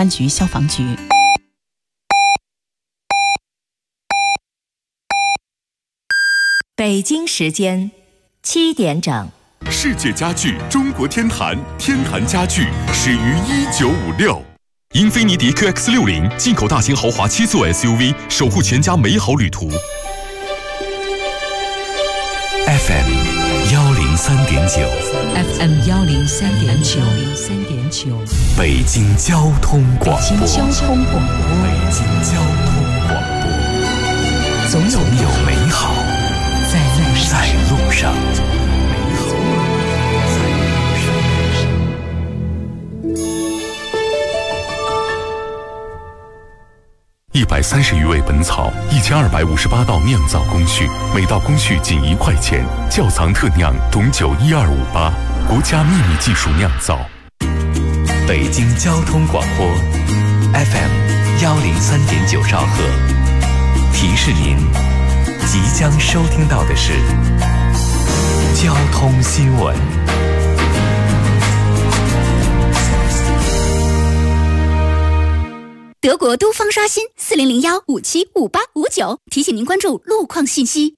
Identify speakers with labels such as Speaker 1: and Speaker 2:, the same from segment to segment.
Speaker 1: 安局消防局。
Speaker 2: 北京时间7点整。
Speaker 3: 世界家具中国天坛，天坛家具始于1956。英菲尼迪 QX60 进口大型豪华7座 SUV， 守护全家美好旅途。FM 103.9
Speaker 2: FM 103.9
Speaker 3: 北京交通广播。
Speaker 2: 北京交通广播。总有美好在路上。
Speaker 3: 130余味本草，1258道酿造工序，每道工序仅1块钱。窖藏特酿董酒12588，国家秘密技术酿造。
Speaker 4: 北京交通广播 FM 103.9兆赫，提示您即将收听到的是交通新闻。
Speaker 5: 德国都方刷新4001575859，提醒您关注路况信息。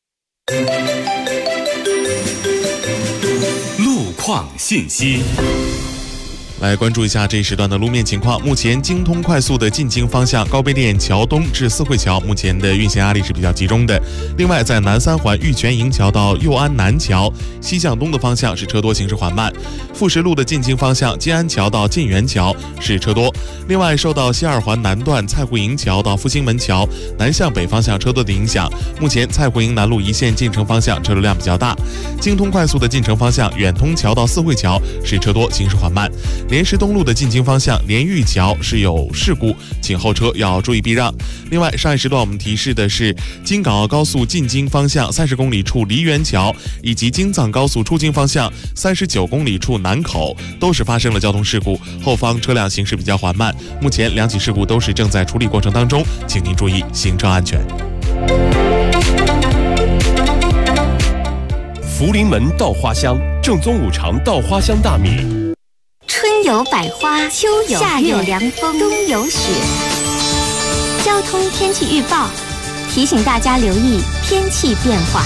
Speaker 3: 路况信息。
Speaker 6: 来关注一下这一时段的路面情况。目前京通快速的进京方向高碑店桥东至四惠桥，目前的运行压力是比较集中的。另外，在南三环玉泉营桥到佑安南桥西向东的方向是车多，行驶缓慢。富石路的进京方向金安桥到晋源桥是车多。另外，受到西二环南段蔡湖营桥到复兴门桥南向北方向车多的影响，目前蔡湖营南路一线进城方向车流量比较大。京通快速的进城方向远通桥到四惠桥是车多，行驶缓慢。莲石东路的进京方向莲玉桥是有事故，请后车要注意避让。另外，上一时段我们提示的是京港澳高速进京方向30公里处梨园桥，以及京藏高速出京方向39公里处南口都是发生了交通事故，后方车辆行驶比较缓慢。目前2起事故都是正在处理过程当中，请您注意行车安全。
Speaker 3: 福临门稻花香，正宗五常稻花香大米。
Speaker 5: 春有百花，秋有夏有凉风，冬有雪。交通天气预报提醒大家留意天气变化。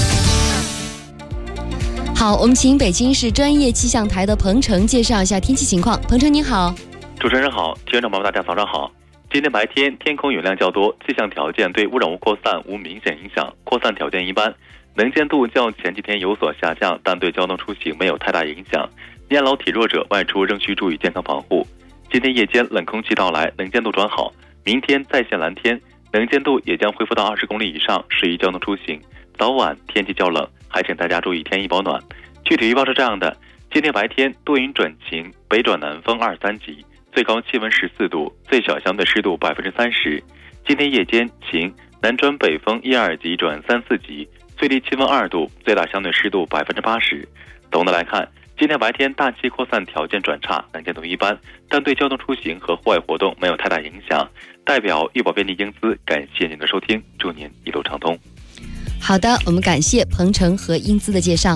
Speaker 7: 好，我们请北京市专业气象台的彭程介绍一下天气情况。彭程您好。
Speaker 8: 主持人好，听众朋友们大家早上好。今天白天天空云量较多，气象条件对污染物扩散无明显影响，扩散条件一般，能见度较前几天有所下降，但对交通出行没有太大影响。年老体弱者外出仍需注意健康防护。今天夜间冷空气到来，能见度转好，明天再现蓝天，能见度也将恢复到20公里以上，适宜交通出行。早晚天气较冷，还请大家注意添衣保暖。具体预报是这样的：今天白天多云转晴，北转南风2、3级，最高气温14度，最小相对湿度30%。今天夜间晴，南转北风1、2级转3、4级，最低气温2度，最大相对湿度80%。总的来看，今天白天大气扩散条件转差，能见度一般，但对交通出行和户外活动没有太大影响。代表医保便利英姿感谢您的收听，祝您一路畅通。
Speaker 7: 好的，我们感谢彭程和英姿的介绍。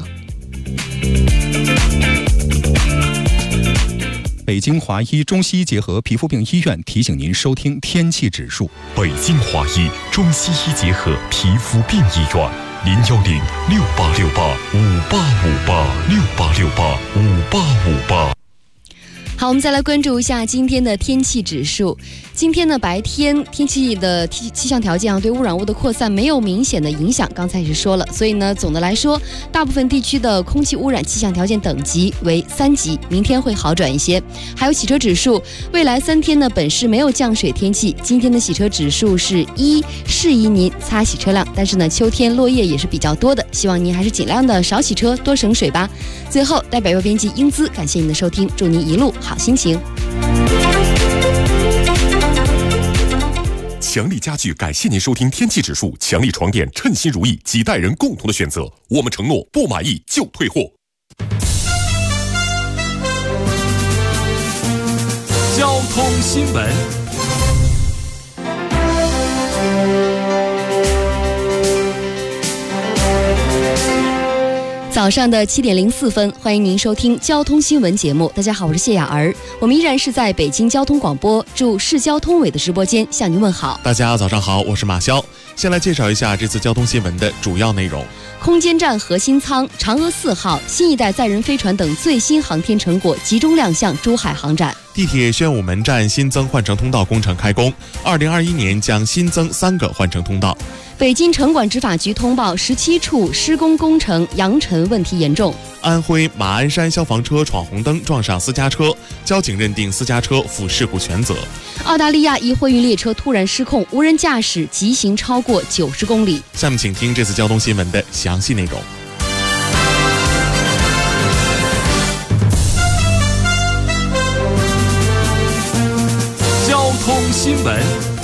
Speaker 9: 北京华医中西医结合皮肤病医院提醒您收听天气指数。
Speaker 3: 北京华医中西医结合皮肤病医院，010-6868-5858，6868-5858。
Speaker 7: 好，我们再来关注一下今天的天气指数。今天呢，白天天气的气象条件对污染物的扩散没有明显的影响，刚才也是说了，所以呢，总的来说，大部分地区的空气污染气象条件等级为3级，明天会好转一些。还有洗车指数，未来3天呢，本市没有降水天气，今天的洗车指数是1，适宜您擦洗车辆。但是呢，秋天落叶也是比较多的，希望您还是尽量的少洗车，多省水吧。最后，代表编辑英姿感谢您的收听，祝您一路好心情。
Speaker 3: 强力家具感谢您收听天气指数，强力床垫称心如意，几代人共同的选择，我们承诺不满意就退货。交通新闻。
Speaker 7: 早上的7点04分，欢迎您收听交通新闻节目。大家好，我是谢雅儿，我们依然是在北京交通广播驻市交通委的直播间向您问好。
Speaker 6: 大家早上好，我是马潇。先来介绍一下这次交通新闻的主要内容。
Speaker 7: 空间站核心舱、嫦娥4号、新一代载人飞船等最新航天成果集中亮相珠海航展。
Speaker 6: 地铁宣武门站新增换乘通道工程开工，2021年将新增3个换乘通道。
Speaker 7: 北京城管执法局通报17处施工工程扬尘问题严重。
Speaker 6: 安徽马鞍山消防车闯红灯撞上私家车，交警认定私家车负事故全责。
Speaker 7: 澳大利亚一货运列车突然失控，无人驾驶疾行超过90公里。
Speaker 6: 下面请听这次交通新闻的详细内容。
Speaker 4: 交通新闻。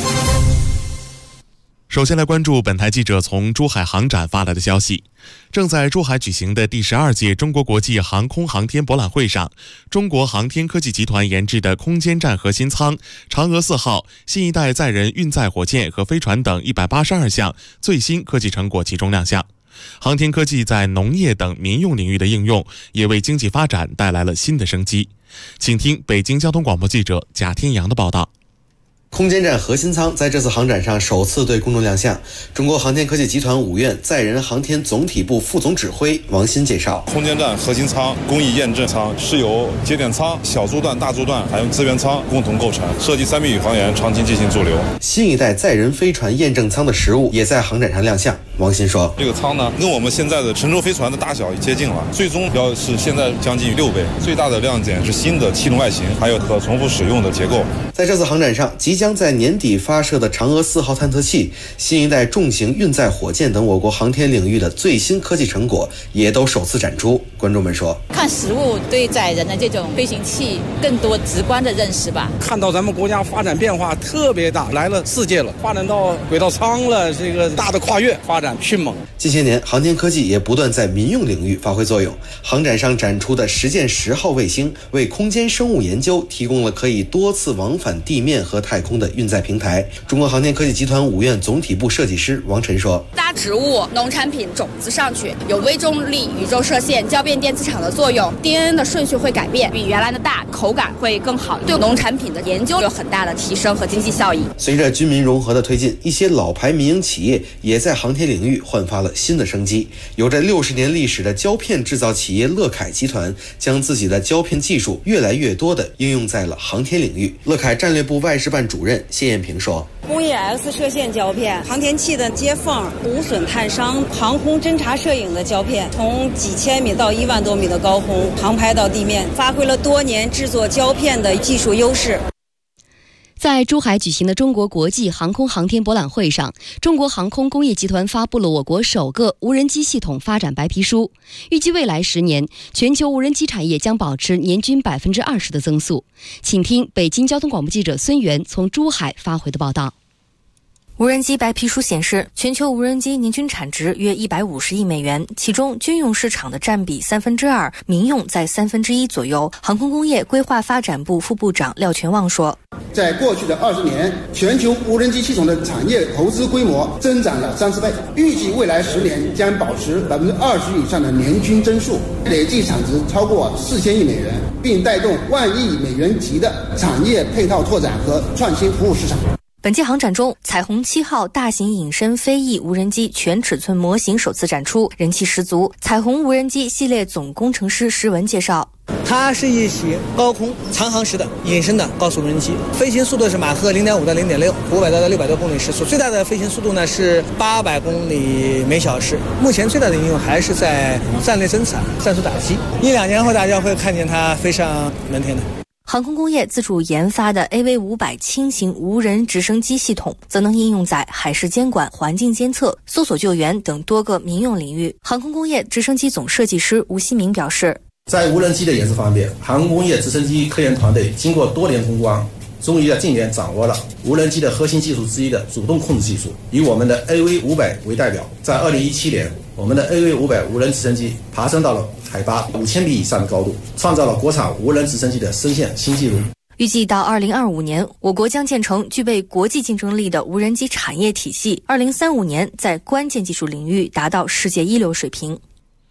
Speaker 6: 首先来关注本台记者从珠海航展发来的消息。正在珠海举行的第12届中国国际航空航天博览会上，中国航天科技集团研制的空间站核心舱、嫦娥4号、新一代载人运载火箭和飞船等182项最新科技成果集中亮相。航天科技在农业等民用领域的应用，也为经济发展带来了新的生机。请听北京交通广播记者贾天阳的报道。
Speaker 1: 空间站核心舱在这次航展上首次对公众亮相。中国航天科技集团5院载人航天总体部副总指挥王鑫介绍，
Speaker 10: 空间站核心舱工艺验证舱是由节点舱、小柱段、大柱段还有资源舱共同构成，设计3密宇航员长期进行驻留。
Speaker 1: 新一代载人飞船验证舱的实物也在航展上亮相。王鑫说，
Speaker 10: 这个舱呢跟我们现在的神舟飞船的大小接近了，最终要是现在将近6倍。最大的亮点是新的气动外形，还有可重复使用的结构。
Speaker 1: 在这次航展上，即将在年底发射的嫦娥4号探测器、新一代重型运载火箭等我国航天领域的最新科技成果也都首次展出。观众们说，
Speaker 11: 看实物对载人的这种飞行器更多直观的认识吧。
Speaker 12: 看到咱们国家发展变化特别大，来了4届了，发展到轨道舱了，这个大的跨越发展迅猛。
Speaker 1: 近些年，航天科技也不断在民用领域发挥作用。航展上展出的实践10号卫星，为空间生物研究提供了可以多次往返地面和太空的运载平台。中国航天科技集团5院总体部设计师王晨说，
Speaker 13: 搭植物、农产品种子上去，有微重力、宇宙射线、交变电磁场的作用， DNA 的顺序会改变，比原来的大，口感会更好，对农产品的研究有很大的提升和经济效益。
Speaker 1: 随着军民融合的推进，一些老牌民营企业也在航天领域焕发了新的生机。有着60年历史的胶片制造企业乐凯集团，将自己的胶片技术越来越多地应用在了航天领域。乐凯战略部外事办主任谢艳平说，
Speaker 14: 工业 X 射线胶片、航天器的接缝、无损探伤、航空侦察摄影的胶片，从几千米到1万多米的高空航拍到地面，发挥了多年制作胶片的技术优势。
Speaker 7: 在珠海举行的中国国际航空航天博览会上，中国航空工业集团发布了我国首个无人机系统发展白皮书，预计未来10年，全球无人机产业将保持年均20%的增速。请听北京交通广播记者孙源从珠海发回的报道。
Speaker 15: 无人机白皮书显示，全球无人机年均产值约150亿美元，其中军用市场的占比2/3，民用在1/3左右。航空工业规划发展部副部长廖全旺说，
Speaker 16: 在过去的20年，全球无人机系统的产业投资规模增长了30倍，预计未来10年将保持20%以上的年均增速，累计产值超过4000亿美元，并带动1万亿美元级的产业配套拓展和创新服务市场。
Speaker 15: 本届航展中，彩虹7号大型隐身飞翼无人机全尺寸模型首次展出，人气十足。彩虹无人机系列总工程师石文介绍，
Speaker 17: 它是一起高空长航时的隐身的高速无人机，飞行速度是马赫0.5到0.6，500到600多公里时速，最大的飞行速度呢是800公里每小时。目前最大的应用还是在战略侦察、战术打击，1-2年后大家会看见它飞上蓝天的。
Speaker 15: 航空工业自主研发的 AV500 轻型无人直升机系统，则能应用在海事监管、环境监测、搜索救援等多个民用领域。航空工业直升机总设计师吴希明表示，
Speaker 18: 在无人机的研制方面，航空工业直升机科研团队经过多年攻关，终于在近年掌握了无人机的核心技术之一的主动控制技术。以我们的 AV500 为代表，在2017年，我们的 AV500 无人直升机爬升到了海拔5000米以上的高度，创造了国产无人直升机的升线新纪录。
Speaker 15: 预计到2025年，我国将建成具备国际竞争力的无人机产业体系，2035年在关键技术领域达到世界一流水平。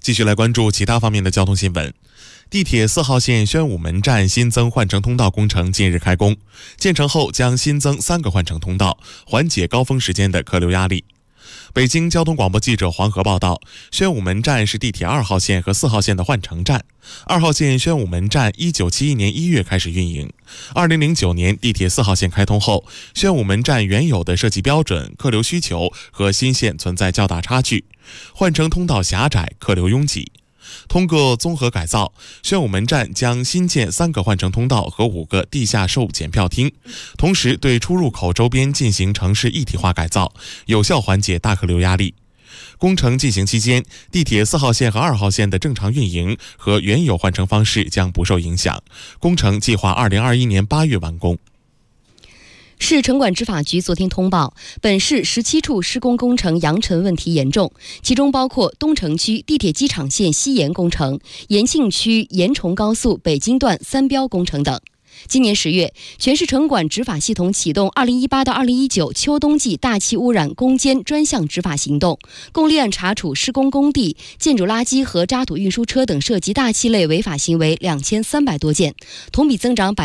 Speaker 6: 继续来关注其他方面的交通新闻。地铁4号线宣武门站新增换乘通道工程近日开工，建成后将新增3个换乘通道，缓解高峰时间的客流压力。北京交通广播记者黄河报道，宣武门站是地铁2号线和4号线的换乘站。2号线宣武门站1971年1月开始运营。2009年地铁4号线开通后，宣武门站原有的设计标准、客流需求和新线存在较大差距，换乘通道狭窄，客流拥挤。通过综合改造，宣武门站将新建3个换乘通道和5个地下售检票厅，同时对出入口周边进行城市一体化改造，有效缓解大客流压力。工程进行期间，地铁4号线和2号线的正常运营和原有换乘方式将不受影响。工程计划2021年8月完工。
Speaker 7: 市城管执法局昨天通报，本市17处施工工程扬尘问题严重，其中包括东城区地铁机场线西延工程、延庆区延崇高速北京段3标工程等。今年10月，全市城管执法系统启动2018到2019秋冬季大气污染攻坚专项执法行动，共立案查处施工工地、建筑垃圾和渣土运输车等涉及大气类违法行为2300多件，同比增长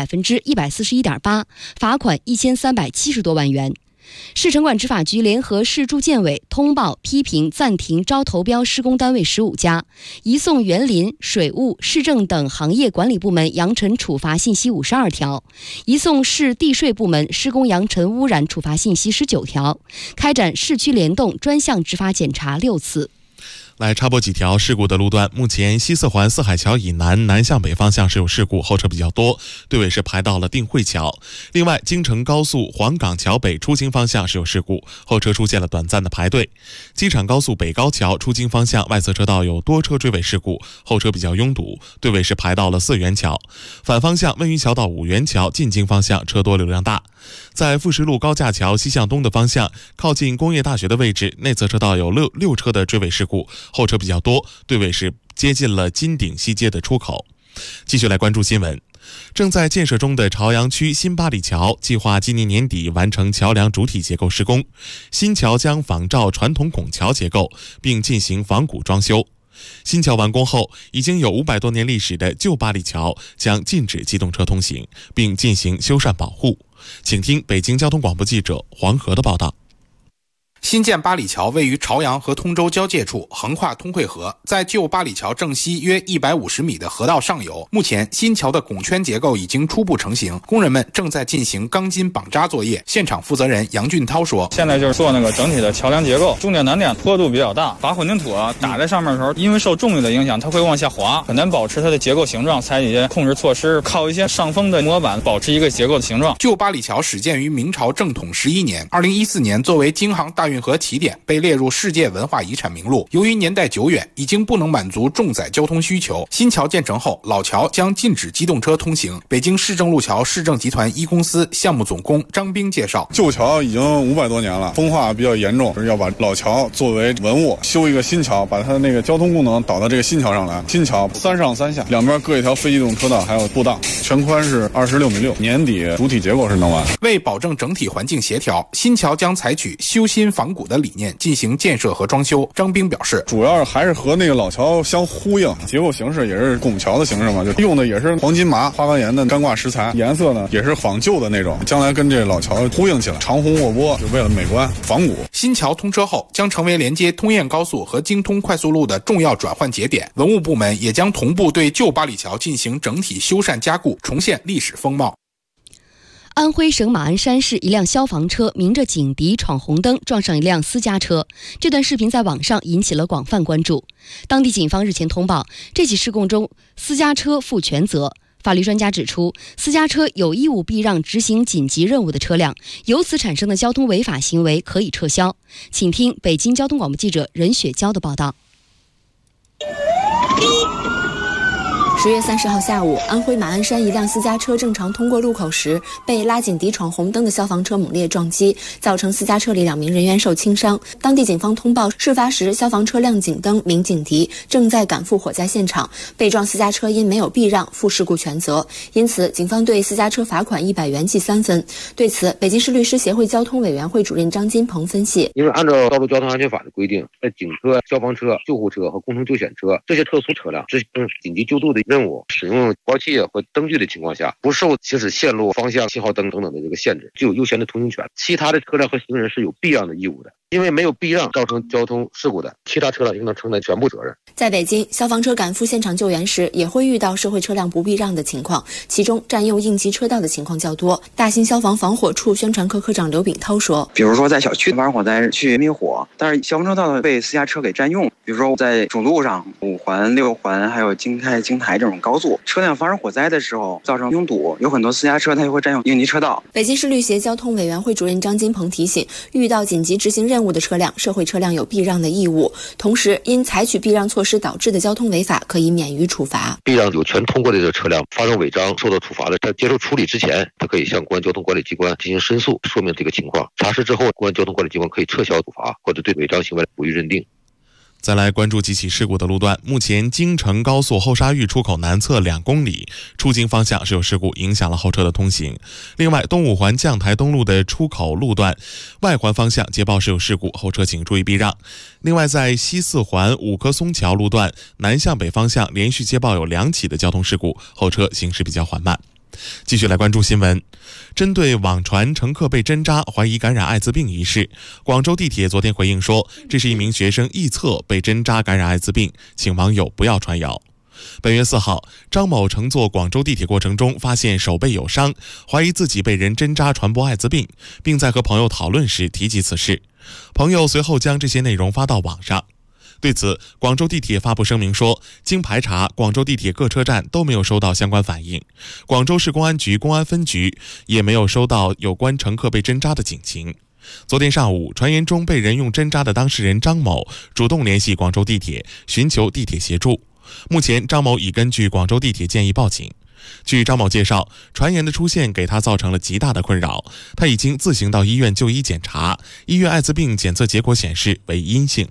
Speaker 7: 141.8%，罚款1370多万元。市城管执法局联合市住建委通报批评暂停招投标施工单位15家，移送园林、水务、市政等行业管理部门扬尘处罚信息52条，移送市地税部门施工扬尘污染处罚信息19条，开展市区联动专项执法检查6次。
Speaker 6: 来插播几条事故的路段。目前西四环四海桥以南南向北方向是有事故，后车比较多，队尾是排到了定慧桥。另外，京承高速黄岗桥北出京方向是有事故，后车出现了短暂的排队。机场高速北高桥出京方向外侧车道有多车追尾事故，后车比较拥堵，队尾是排到了四元桥。反方向温榆桥到五元桥进京方向车多流量大。在富石路高架桥西向东的方向，靠近工业大学的位置，内侧车道有六车的追尾事故，后车比较多，队尾是接近了金鼎西街的出口。继续来关注新闻。正在建设中的朝阳区新八里桥计划今年年底完成桥梁主体结构施工，新桥将仿照传统拱桥结构，并进行仿古装修。新桥完工后，已经有500多年历史的旧八里桥将禁止机动车通行，并进行修缮保护。请听北京交通广播记者黄河的报道。
Speaker 19: 新建八里桥位于朝阳和通州交界处，横跨通惠河，在旧八里桥正西约150米的河道上游。目前新桥的拱圈结构已经初步成型，工人们正在进行钢筋绑扎作业。现场负责人杨俊涛说，
Speaker 20: 现在就是做那个整体的桥梁结构，重点难点坡度比较大，把混凝土打在上面的时候，因为受重力的影响，它会往下滑，很难保持它的结构形状，采取一些控制措施，靠一些上风的模板保持一个结构的形状。
Speaker 19: 旧八里桥始建于明朝正统11年，2014年作为京杭大运河起点被列入世界文化遗产名录。由于年代久远，已经不能满足重载交通需求。新桥建成后，老桥将禁止机动车通行。北京市政路桥市政集团一公司项目总工张兵介绍，
Speaker 10: 旧桥已经500多年了，风化比较严重，要把老桥作为文物，修一个新桥，把它的那个交通功能导到这个新桥上来。新桥3上3下，两边各一条非机动车道，还有步道，全宽是26.6米，年底主体结构是能完。
Speaker 19: 为保证整体环境协调，新桥将采取修新仿古的理念进行建设和装修。张兵表示，
Speaker 10: 主要还是和那个老桥相呼应，结构形式也是拱桥的形式嘛，就用的也是黄金麻、花岗岩的干挂石材，颜色呢也是仿旧的那种，将来跟这老桥呼应起来，长虹卧波，就为了美观仿古。
Speaker 19: 新桥通车后，将成为连接通燕高速和京通快速路的重要转换节点。文物部门也将同步对旧八里桥进行整体修缮加固，重现历史风貌。
Speaker 7: 安徽省马鞍山市一辆消防车鸣着警笛闯红灯，撞上一辆私家车。这段视频在网上引起了广泛关注。当地警方日前通报，这起事故中私家车负全责。法律专家指出，私家车有义务避让执行紧急任务的车辆，由此产生的交通违法行为可以撤销。请听北京交通广播记者任雪娇的报道。
Speaker 15: 10月30号下午，安徽马鞍山一辆私家车正常通过路口时，被拉紧敌闯红灯的消防车猛烈撞击，造成私家车里2名人员受轻伤。当地警方通报，事发时消防车亮警灯，民警笛正在赶赴火灾现场，被撞私家车因没有避让负事故全责，因此警方对私家车罚款100元记3分。对此，北京市律师协会交通委员会主任张金鹏分析，
Speaker 21: 因为按照道路交通安全法的规定，在警车、消防车、救护车和工程救险车这些特殊车辆执行紧急救助的任务，使用报器或灯具的情况下，不受行驶线路、方向、信号灯等等的这个限制，具有优先的通行权。其他的车辆和行人是有避让的义务的，因为没有避让造成交通事故的，其他车辆应当承担全部责任。
Speaker 15: 在北京，消防车赶赴现场救援时，也会遇到社会车辆不避让的情况，其中占用应急车道的情况较多。大兴消防防火处宣传科科长刘炳涛说，
Speaker 22: 比如说在小区发生火灾去灭火，但是消防车道被私家车给占用，比如说在主路上5环、6环还有京开、京台这种高速，车辆发生火灾的时候造成拥堵，有很多私家车它就会占用应急车道。
Speaker 15: 北京市律协交通委员会主任张金鹏提醒，遇到紧急执行任务的车辆，社会车辆有避让的义务，同时因采取避让措施导致的交通违法可以免于处罚。
Speaker 21: 避让有权通过的这个车辆发生违章受到处罚的，在接受处理之前，他可以向公安交通管理机关进行申诉，说明这个情况。查实之后，公安交通管理机关可以撤销处罚或者对违章行为不予认定。
Speaker 6: 再来关注几起事故的路段。目前京承高速后沙峪出口南侧2公里出京方向是有事故，影响了后车的通行。另外，东5环将台东路的出口路段外环方向接报是有事故，后车请注意避让。另外，在西4环5棵松桥路段南向北方向连续接报有2起的交通事故，后车行驶比较缓慢。继续来关注新闻。针对网传乘客被针扎怀疑感染艾滋病一事，广州地铁昨天回应说，这是一名学生臆测被针扎感染艾滋病，请网友不要传谣。本月4号，张某乘坐广州地铁过程中发现手背有伤，怀疑自己被人针扎传播艾滋病，并在和朋友讨论时提及此事。朋友随后将这些内容发到网上。对此，广州地铁发布声明说，经排查，广州地铁各车站都没有收到相关反映，广州市公安局公安分局也没有收到有关乘客被针扎的警情。昨天上午，传言中被人用针扎的当事人张某主动联系广州地铁，寻求地铁协助。目前，张某已根据广州地铁建议报警。据张某介绍，传言的出现给他造成了极大的困扰，他已经自行到医院就医检查，医院艾滋病检测结果显示为阴性。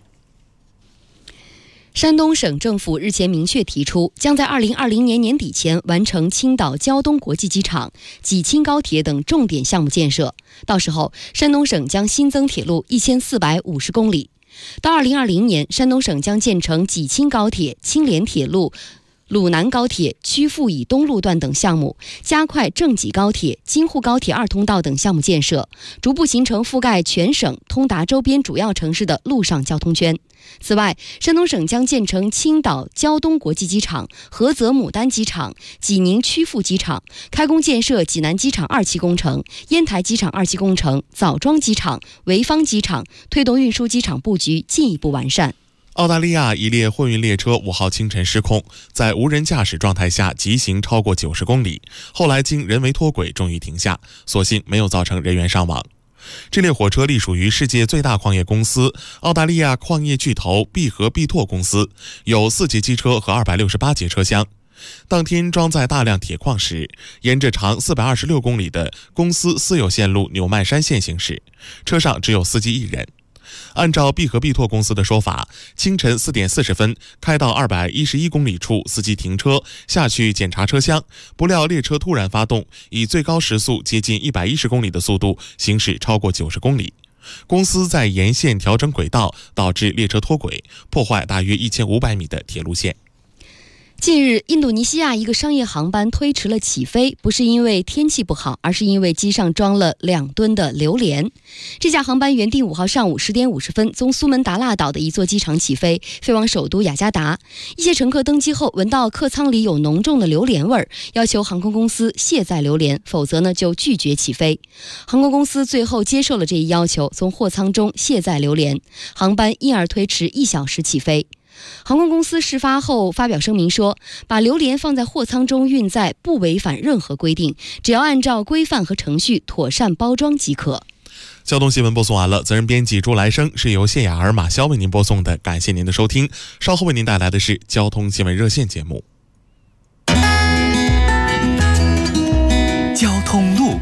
Speaker 7: 山东省政府日前明确提出，将在2020年年底前完成青岛胶东国际机场、济青高铁等重点项目建设。到时候，山东省将新增铁路1450公里。到2020年，山东省将建成济青高铁、青联铁路、鲁南高铁、曲阜以东路段等项目，加快郑济高铁、京沪高铁2通道等项目建设，逐步形成覆盖全省、通达周边主要城市的陆上交通圈。此外，山东省将建成青岛胶东国际机场、菏泽牡丹机场、济宁曲阜机场，开工建设济南机场2期工程、烟台机场2期工程、枣庄机场、潍坊机场，推动运输机场布局进一步完善。
Speaker 6: 澳大利亚一列货运列车5号清晨失控，在无人驾驶状态下疾行超过90公里，后来经人为脱轨终于停下，所幸没有造成人员伤亡。这列火车隶属于世界最大矿业公司澳大利亚矿业巨头必和必拓公司，有4节机车和268节车厢。当天装载大量铁矿时，沿着长426公里的公司私有线路纽曼山线行驶，车上只有司机1人。按照必和必拓公司的说法，清晨4点40分开到211公里处，司机停车下去检查车厢，不料列车突然发动，以最高时速接近110公里的速度行驶超过90公里。公司在沿线调整轨道，导致列车脱轨，破坏大约1500米的铁路线。
Speaker 7: 近日，印度尼西亚一个商业航班推迟了起飞，不是因为天气不好，而是因为机上装了2吨的榴莲。这架航班原定5号上午10点50分从苏门答腊岛的一座机场起飞，飞往首都雅加达。一些乘客登机后闻到客舱里有浓重的榴莲味儿，要求航空公司卸载榴莲，否则呢就拒绝起飞。航空公司最后接受了这一要求，从货舱中卸载榴莲，航班因而推迟1小时起飞。航空公司事发后发表声明说，把榴莲放在货舱中运载不违反任何规定，只要按照规范和程序妥善包装即可。
Speaker 6: 交通新闻播送完了，责任编辑朱来生，是由谢雅儿、马潇为您播送的，感谢您的收听。稍后为您带来的是交通新闻热线节目。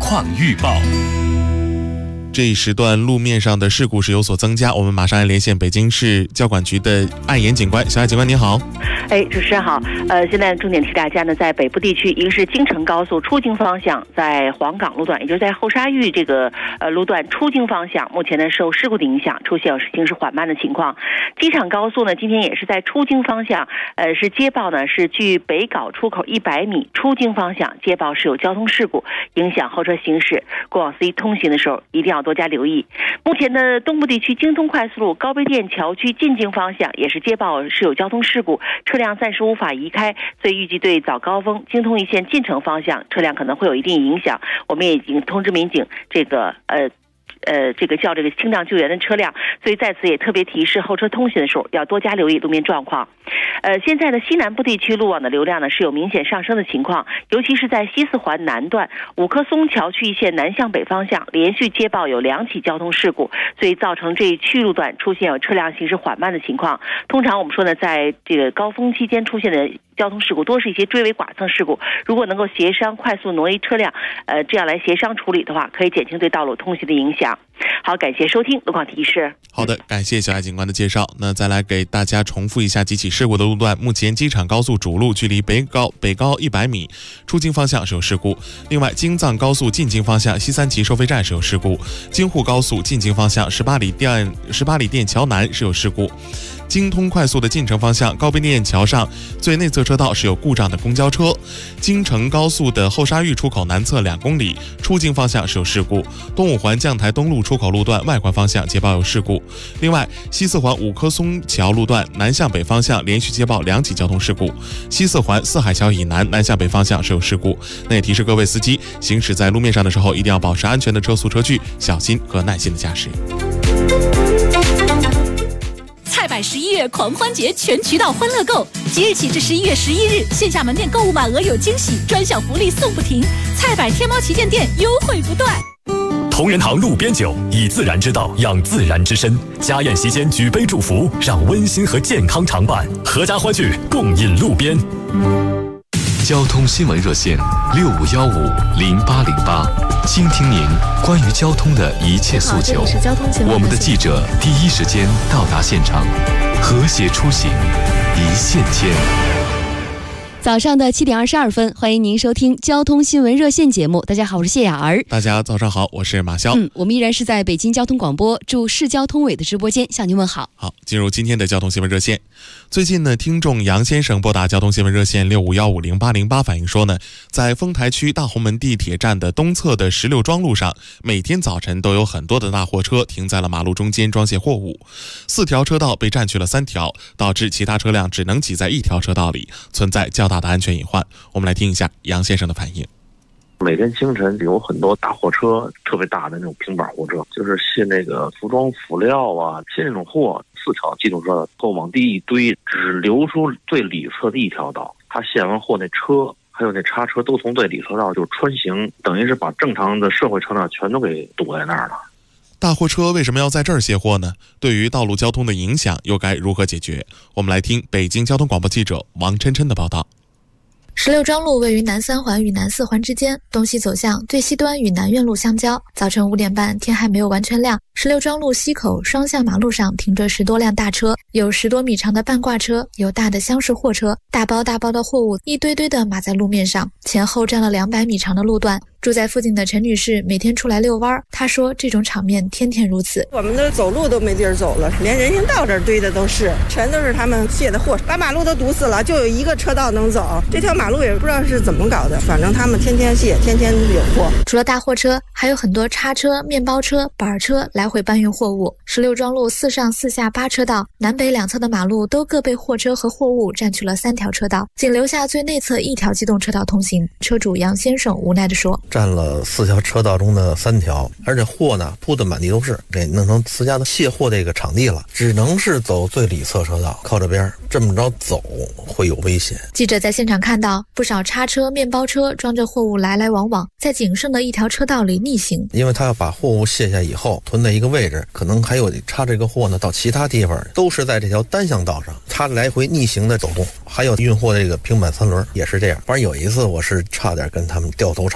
Speaker 4: 况预报。
Speaker 6: 这一时段路面上的事故是有所增加，我们马上来连线北京市交管局的艾岩警官。小艾警官您好。
Speaker 2: 主持人好。现在重点提大家呢，在北部地区，一个是京承高速出京方向，在黄岗路段，也就是在后沙峪这个路段出京方向，目前呢受事故的影响，出现行驶缓慢的情况。机场高速呢，今天也是在出京方向，是接报呢是距北碖出口100米，出京方向接报是有交通事故，影响后车行驶，过往司机通行的时候一定要多加留意。目前的东部地区京通快速路高碑店桥区进京方向也是接报是有交通事故，车辆暂时无法移开，所以预计对早高峰京通一线进城方向车辆可能会有一定影响。我们也已经通知民警叫这个清亮救援的车辆，所以在此也特别提示后车通行的时候要多加留意路面状况。现在的西南部地区路网的流量呢是有明显上升的情况，尤其是在西四环南段五棵松桥区一线南向北方向连续接报有2起交通事故，所以造成这一区路段出现有车辆行驶缓慢的情况。通常我们说呢，在这个高峰期间出现的交通事故多是一些追尾剐蹭事故，如果能够协商快速挪移车辆，这样来协商处理的话，可以减轻对道路通行的影响。好，感谢收听路况提示。
Speaker 6: 好的，感谢小艾警官的介绍。那再来给大家重复一下几起事故的路段。目前机场高速主路距离北碖100米，出京方向是有事故。另外，京藏高速进京方向西三旗收费站是有事故。京沪高速进京方向18里店桥南是有事故。京通快速的进城方向高碑店桥上最内侧车道是有故障的公交车。京承高速的后沙峪出口南侧2公里出京方向是有事故。东五环将台东路出口路段外环方向接报有事故。另外，西四环五棵松桥路段南向北方向连续接报2起交通事故。西四环四海桥以南南向北方向是有事故。那也提示各位司机行驶在路面上的时候，一定要保持安全的车速车距，小心和耐心的驾驶。
Speaker 5: 菜百11月狂欢节全渠道欢乐购，即日起至11月11日，线下门店购物满额有惊喜，专享福利送不停。菜百天猫旗舰店优惠不断。
Speaker 23: 同仁堂路边酒，以自然之道养自然之身。家宴席间举杯祝福，让温馨和健康常伴。阖家欢聚，共饮路边。
Speaker 4: 交通新闻热线65150808，倾听您关于交通的一切诉求。我们的记者第一时间到达现场，和谐出行，一线牵。
Speaker 7: 早上的7点22分，欢迎您收听交通新闻热线节目。大家好，我是谢雅儿。
Speaker 6: 大家早上好，我是马潇。
Speaker 7: 我们依然是在北京交通广播驻市交通委的直播间向您问好。
Speaker 6: 好，进入今天的交通新闻热线。最近呢，听众杨先生拨打交通新闻热线65150808反映说呢，在丰台区大红门地铁站的东侧的16庄路上，每天早晨都有很多的大货车停在了马路中间装卸货物，4条车道被占去了3条，导致其他车辆只能挤在1条车道里，存在较大的安全隐患。我们来听一下杨先生的反应。
Speaker 24: 每天清晨有很多大货车，特别大的那种平板货车，就是卸那个服装辅料啊，卸那种货，4条机动车都往地一堆，只留出最里侧的1条道。他卸完货那车还有那叉车都从最里侧道就穿行，等于是把正常的社会车辆全都给堵在那儿了。
Speaker 6: 大货车为什么要在这儿卸货呢？对于道路交通的影响又该如何解决？我们来听北京交通广播记者王琛琛的报道。
Speaker 25: 16庄路位于南3环与南4环之间，东西走向最西端与南苑路相交。早晨5点半，天还没有完全亮，16庄路西口双向马路上停着10多辆大车，有10多米长的半挂车，有大的厢式货车，大包大包的货物一堆堆的码在路面上，前后占了200米长的路段。住在附近的陈女士每天出来遛弯，她说这种场面天天如此。
Speaker 26: 我们的走路都没地儿走了，连人行道这儿堆的都是，全都是他们卸的货，把马路都堵死了，就有1个车道能走。这条马路也不知道是怎么搞的，反正他们天天卸，天天有货。
Speaker 25: 除了大货车，还有很多叉车、面包车、板车来回搬运货物。16庄路4上4下8车道，南北两侧的马路都各被货车和货物占据了3条车道，仅留下最内侧1条机动车道通行。车主杨先生无奈地说，
Speaker 27: 占了4条车道中的3条，而且货呢铺的满地都是，给弄成私家的卸货这个场地了，只能是走最里侧车道，靠这边，这么着走会有危险。
Speaker 25: 记者在现场看到不少叉车、面包车装着货物来来往往，在仅剩的1条车道里逆行，
Speaker 27: 因为他要把货物卸下以后囤在一个位置，可能还有插这个货呢到其他地方，都是在这条单向道上，他来回逆行的走动。还有运货这个平板3轮也是这样，反正有一次我是差点跟他们掉头刹车呀，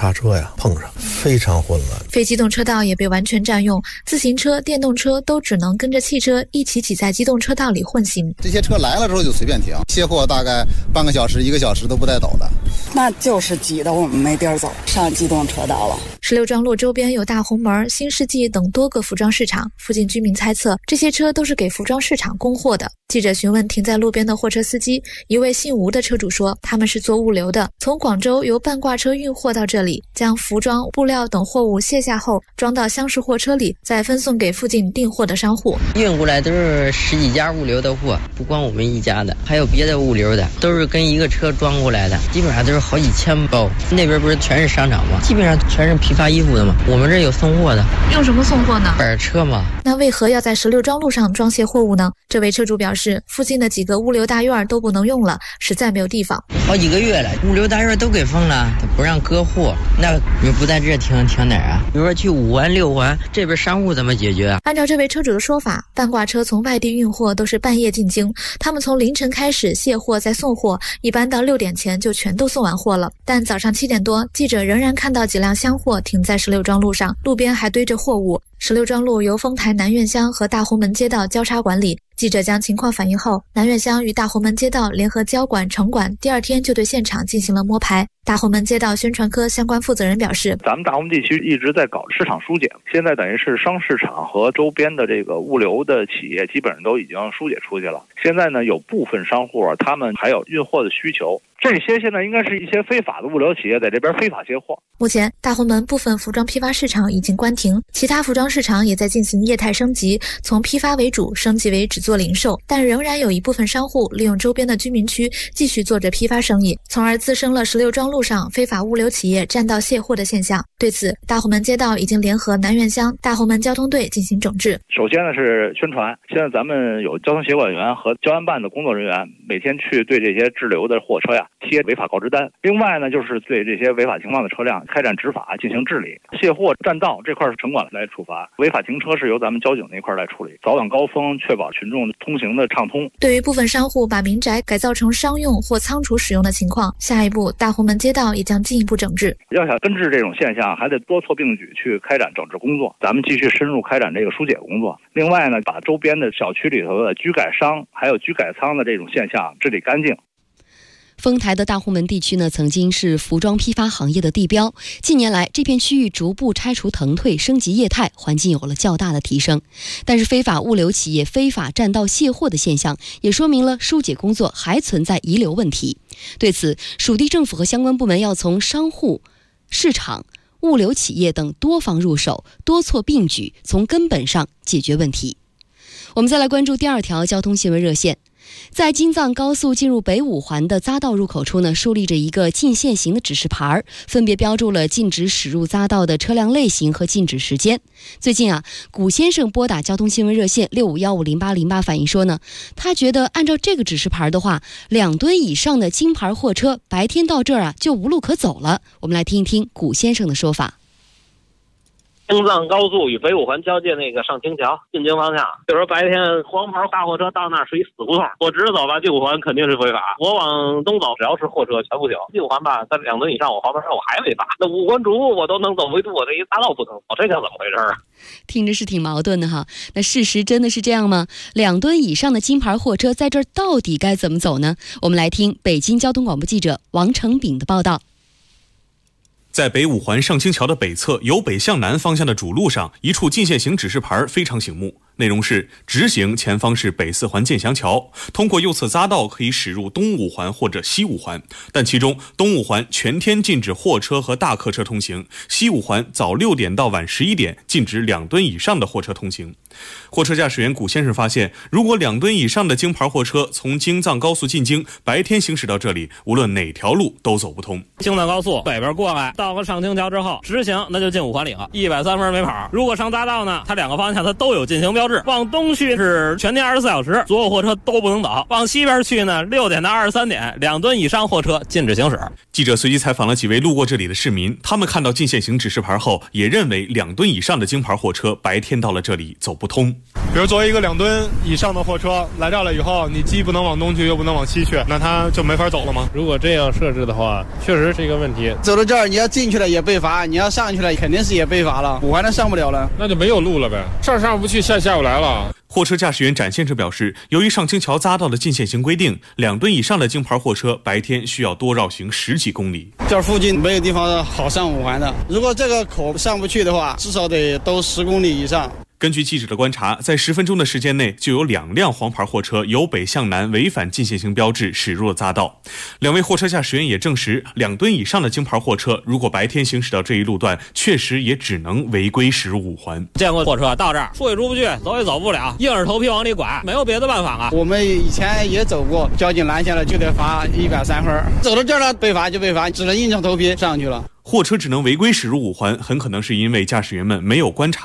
Speaker 27: 呀碰上，非常混乱。
Speaker 25: 非机动车道也被完全占用，自行车、电动车都只能跟着汽车一起挤在机动车道里混行。
Speaker 16: 这些车来了之后就随便停，卸货大概半个小时、1个小时都不带走的。
Speaker 1: 那就是挤得我们没地儿走，上机动车道了。
Speaker 25: 16庄路周边有大红门、新世纪等多个服装市场，附近居民猜测这些车都是给服装市场供货的。记者询问停在路边的货车司机，一位姓吴的车主说，他们是做物流的，从广州由半挂车运货到这里，将服装、布料等货物卸下后装到厢式货车里，再分送给附近订货的商户。
Speaker 3: 运过来都是10几家物流的货，不光我们一家的，还有别的物流的，都是跟一个车装过来的，基本上都是好几千包。那边不是全是商场吗？基本上全是批发衣服的嘛。我们这有送货的。
Speaker 25: 用什么送货呢？
Speaker 3: 板车嘛。
Speaker 25: 那为何要在16庄路上装卸货物呢？这位车主表示，附近的几个物流大院都不能用了，实在没有地方。
Speaker 3: 好几个月了，物流大院都给封了，不让搁货。那你不在这停哪儿啊？比如说去5环、6环，这边商户怎么解决啊？
Speaker 25: 按照这位车主的说法，半挂车从外地运货都是半夜进京，他们从凌晨开始卸货再送货，一般到6点前就全都送完货了。但早上7点多，记者仍然看到几辆厢货停在16庄路上，路边还堆着货物。16庄路由丰台南苑乡和大红门街道交叉管理。记者将情况反映后，南苑乡与大红门街道联合交管、城管，第2天就对现场进行了摸排。大红门街道宣传科相关负责人表示，
Speaker 8: 咱们大红门地区一直在搞市场疏解，现在等于是商市场和周边的这个物流的企业基本上都已经疏解出去了。现在呢，有部分商户他们还有运货的需求，这些现在应该是一些非法的物流企业在这边非法卸货。
Speaker 25: 目前大红门部分服装批发市场已经关停，其他服装市场也在进行业态升级，从批发为主升级为只做零售，但仍然有一部分商户利用周边的居民区继续做着批发生意，从而滋生了16庄路上非法物流企业占道卸货的现象。对此，大红门街道已经联合南苑乡、大红门交通队进行整治。
Speaker 8: 首先呢是宣传，现在咱们有交通协管员和交安办的工作人员，每天去对这些滞留的货车贴违法告知单。另外呢，就是对这些违法情况的车辆开展执法进行治理。卸货占道这块是城管来处罚，违法停车是由咱们交警那块来处理。早晚高峰确保群众通行的畅通。
Speaker 25: 对于部分商户把民宅改造成商用或仓储使用的情况，下一步大红门街道也将进一步整治。
Speaker 8: 要想根治这种现象，还得多措并举去开展整治工作。咱们继续深入开展这个疏解工作。另外呢，把周边的小区里头的居改商还有居改仓的这种现象治理干净。
Speaker 7: 丰台的大红门地区呢，曾经是服装批发行业的地标。近年来，这片区域逐步拆除腾退，升级业态，环境有了较大的提升。但是，非法物流企业非法占道卸货的现象，也说明了疏解工作还存在遗留问题。对此，属地政府和相关部门要从商户、市场、物流企业等多方入手，多措并举，从根本上解决问题。我们再来关注第2条交通新闻热线。在京藏高速进入北5环的匝道入口处呢，竖立着一个禁限行的指示牌，分别标注了禁止驶入匝道的车辆类型和禁止时间。最近古先生拨打交通新闻热线65150808反映说呢，他觉得按照这个指示牌的话，2吨以上的京牌货车白天到这儿就无路可走了。我们来听一听古先生的说法。
Speaker 9: 京藏高速与北5环交界那个上清桥进京方向，就是白天黄牌大货车到那儿属于死胡同，我直着走吧，进5环肯定是违法。我往东走，只要是货车全不行。进5环吧，在2吨以上，我黄牌车我还违法。那5环主路我都能走，唯独我这一大道不能走，这叫怎么回事啊？
Speaker 7: 听着是挺矛盾的哈。那事实真的是这样吗？2吨以上的京牌货车在这儿到底该怎么走呢？我们来听北京交通广播记者王成炳的报道。
Speaker 11: 在北5环上清桥的北侧，由北向南方向的主路上，一处禁限行指示牌非常醒目，内容是直行前方是北4环建祥桥，通过右侧匝道可以驶入东5环或者西5环，但其中东5环全天禁止货车和大客车通行，西5环早6点到晚11点禁止2吨以上的货车通行。货车驾驶员古先生发现，如果2吨以上的京牌货车从京藏高速进京，白天行驶到这里，无论哪条路都走不通。
Speaker 12: 京藏高速北边过来，到了上清桥之后，直行那就进5环里了，130分没跑。如果上匝道呢，它2个方向它都有禁行标标志，往东去是全天24小时，所有货车都不能走；往西边去呢，6点到23点，2吨以上货车禁止行驶。
Speaker 11: 记者随机采访了几位路过这里的市民，他们看到禁限行指示牌后，也认为2吨以上的京牌货车白天到了这里走不通。
Speaker 10: 比如作为一个2吨以上的货车来这了以后，你既不能往东去，又不能往西去，那它就没法走了吗？
Speaker 12: 如果这样设置的话，确实是一个问题。
Speaker 13: 走到这儿，你要进去了也被罚，你要上去了肯定是也被罚了，5环都上不了了，
Speaker 12: 那就没有路了呗，上不去，下不来了。
Speaker 11: 货车驾驶员展先生表示，由于上清桥匝道的禁限行规定，2吨以上的京牌货车白天需要多绕行10几公里。
Speaker 13: 这儿附近没有地方好上5环的，如果这个口上不去的话，至少得都10公里以上。
Speaker 11: 根据记者的观察，在10分钟的时间内，就有2辆黄牌货车由北向南违反禁限行标志驶入了匝道。2位货车驾驶员也证实，2吨以上的京牌货车如果白天行驶到这一路段，确实也只能违规驶入5环。
Speaker 12: 见过货车到这儿出也出不去，走也走不了，硬着头皮往里拐，没有别的办法啊。
Speaker 13: 我们以前也走过，交警拦下了就得罚130分，走到这儿了被罚就被罚，只能硬着头皮上去了。
Speaker 11: 货车只能违规驶入5环，很可能是因为驾驶员们没有观察